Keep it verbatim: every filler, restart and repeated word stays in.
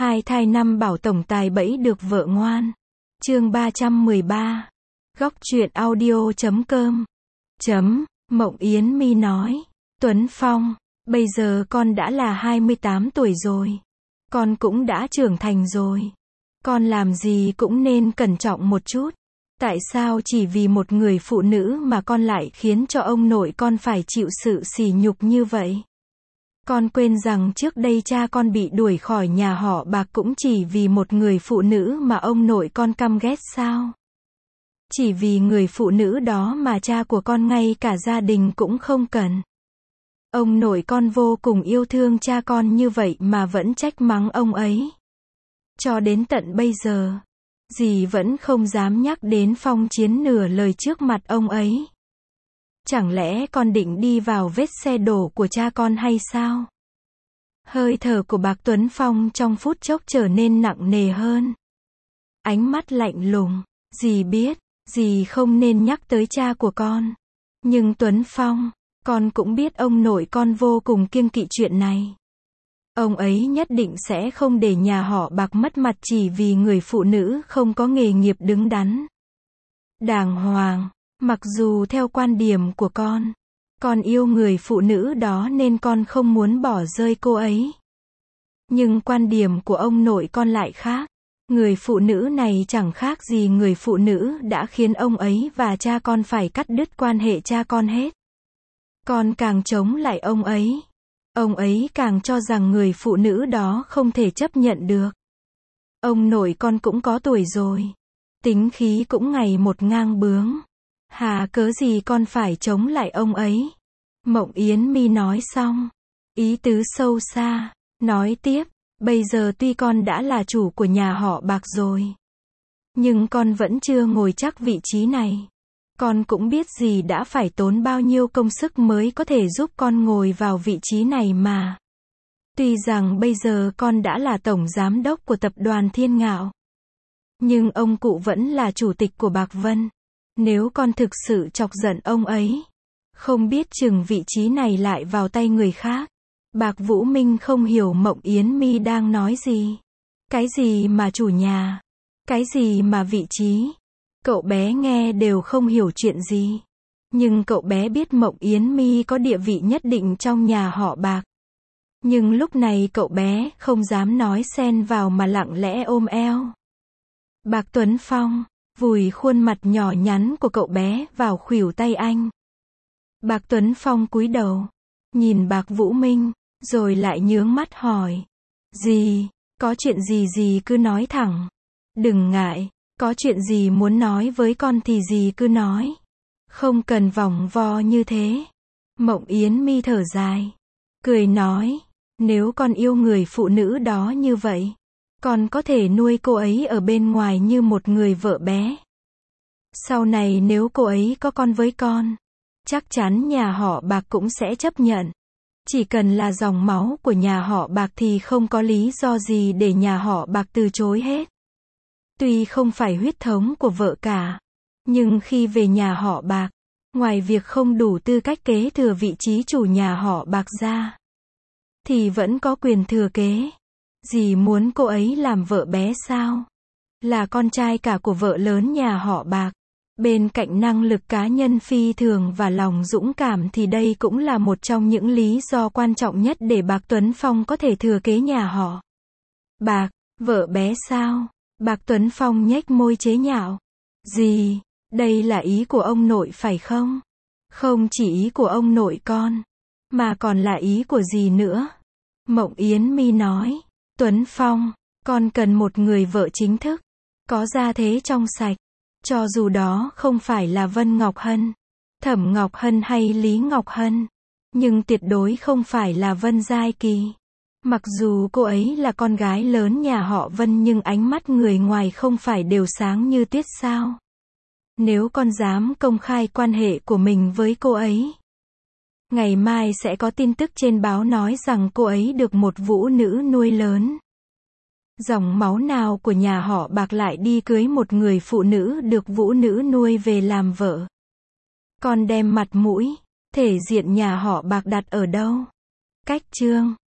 Hai thai năm bảo tổng tài bẫy được vợ ngoan. Chương ba trăm mười ba. Góc truyện audio chấm com. Chấm, Mộng Yến Mi nói. Tuấn Phong, bây giờ con đã là hai mươi tám tuổi rồi. Con cũng đã trưởng thành rồi. Con làm gì cũng nên cẩn trọng một chút. Tại sao chỉ vì một người phụ nữ mà con lại khiến cho ông nội con phải chịu sự sỉ nhục như vậy? Con quên rằng trước đây cha con bị đuổi khỏi nhà họ Bạc cũng chỉ vì một người phụ nữ mà ông nội con căm ghét sao? Chỉ vì người phụ nữ đó mà cha của con ngay cả gia đình cũng không cần. Ông nội con vô cùng yêu thương cha con như vậy mà vẫn trách mắng ông ấy. Cho đến tận bây giờ, dì vẫn không dám nhắc đến Phong Chiến nửa lời trước mặt ông ấy. Chẳng lẽ con định đi vào vết xe đổ của cha con hay sao? Hơi thở của Bạc Tuấn Phong trong phút chốc trở nên nặng nề hơn. Ánh mắt lạnh lùng, dì biết, dì không nên nhắc tới cha của con. Nhưng Tuấn Phong, con cũng biết ông nội con vô cùng kiêng kỵ chuyện này. Ông ấy nhất định sẽ không để nhà họ Bạc mất mặt chỉ vì người phụ nữ không có nghề nghiệp đứng đắn, đàng hoàng. Mặc dù theo quan điểm của con, con yêu người phụ nữ đó nên con không muốn bỏ rơi cô ấy. Nhưng quan điểm của ông nội con lại khác. Người phụ nữ này chẳng khác gì người phụ nữ đã khiến ông ấy và cha con phải cắt đứt quan hệ cha con hết. Con càng chống lại ông ấy, ông ấy càng cho rằng người phụ nữ đó không thể chấp nhận được. Ông nội con cũng có tuổi rồi, tính khí cũng ngày một ngang bướng. Hà cớ gì con phải chống lại ông ấy? Mộng Yến Mi nói xong, ý tứ sâu xa, nói tiếp, bây giờ tuy con đã là chủ của nhà họ Bạc rồi, nhưng con vẫn chưa ngồi chắc vị trí này. Con cũng biết dì đã phải tốn bao nhiêu công sức mới có thể giúp con ngồi vào vị trí này mà. Tuy rằng bây giờ con đã là tổng giám đốc của tập đoàn Thiên Ngạo, nhưng ông cụ vẫn là chủ tịch của Bạc Vân. Nếu con thực sự chọc giận ông ấy, không biết chừng vị trí này lại vào tay người khác. Bạc Vũ Minh không hiểu Mộng Yến Mi đang nói gì. Cái gì mà chủ nhà? Cái gì mà vị trí? Cậu bé nghe đều không hiểu chuyện gì. Nhưng cậu bé biết Mộng Yến Mi có địa vị nhất định trong nhà họ Bạc. Nhưng lúc này cậu bé không dám nói xen vào mà lặng lẽ ôm eo Bạc Tuấn Phong, vùi khuôn mặt nhỏ nhắn của cậu bé vào khuỷu tay anh. Bạc Tuấn Phong cúi đầu, nhìn Bạc Vũ Minh, rồi lại nhướng mắt hỏi. Dì, có chuyện gì dì cứ nói thẳng. Đừng ngại, có chuyện gì muốn nói với con thì dì cứ nói. Không cần vòng vo như thế. Mộng Yến Mi thở dài, cười nói, nếu con yêu người phụ nữ đó như vậy, con có thể nuôi cô ấy ở bên ngoài như một người vợ bé. Sau này nếu cô ấy có con với con, chắc chắn nhà họ Bạc cũng sẽ chấp nhận. Chỉ cần là dòng máu của nhà họ Bạc thì không có lý do gì để nhà họ Bạc từ chối hết. Tuy không phải huyết thống của vợ cả, nhưng khi về nhà họ Bạc, ngoài việc không đủ tư cách kế thừa vị trí chủ nhà họ Bạc ra, thì vẫn có quyền thừa kế. Dì muốn cô ấy làm vợ bé sao? Là con trai cả của vợ lớn nhà họ Bạc. Bên cạnh năng lực cá nhân phi thường và lòng dũng cảm thì đây cũng là một trong những lý do quan trọng nhất để Bạc Tuấn Phong có thể thừa kế nhà họ Bạc. Vợ bé sao? Bạc Tuấn Phong nhếch môi chế nhạo. Dì, đây là ý của ông nội phải không? Không chỉ ý của ông nội con, mà còn là ý của dì nữa. Mộng Yến Mi nói. Tuấn Phong, con cần một người vợ chính thức, có gia thế trong sạch. Cho dù đó không phải là Vân Ngọc Hân, Thẩm Ngọc Hân hay Lý Ngọc Hân, nhưng tuyệt đối không phải là Vân Giai Kỳ. Mặc dù cô ấy là con gái lớn nhà họ Vân nhưng ánh mắt người ngoài không phải đều sáng như tuyết sao? Nếu con dám công khai quan hệ của mình với cô ấy, ngày mai sẽ có tin tức trên báo nói rằng cô ấy được một vũ nữ nuôi lớn. Dòng máu nào của nhà họ Bạc lại đi cưới một người phụ nữ được vũ nữ nuôi về làm vợ? Con đem mặt mũi, thể diện nhà họ Bạc đặt ở đâu? Cách chương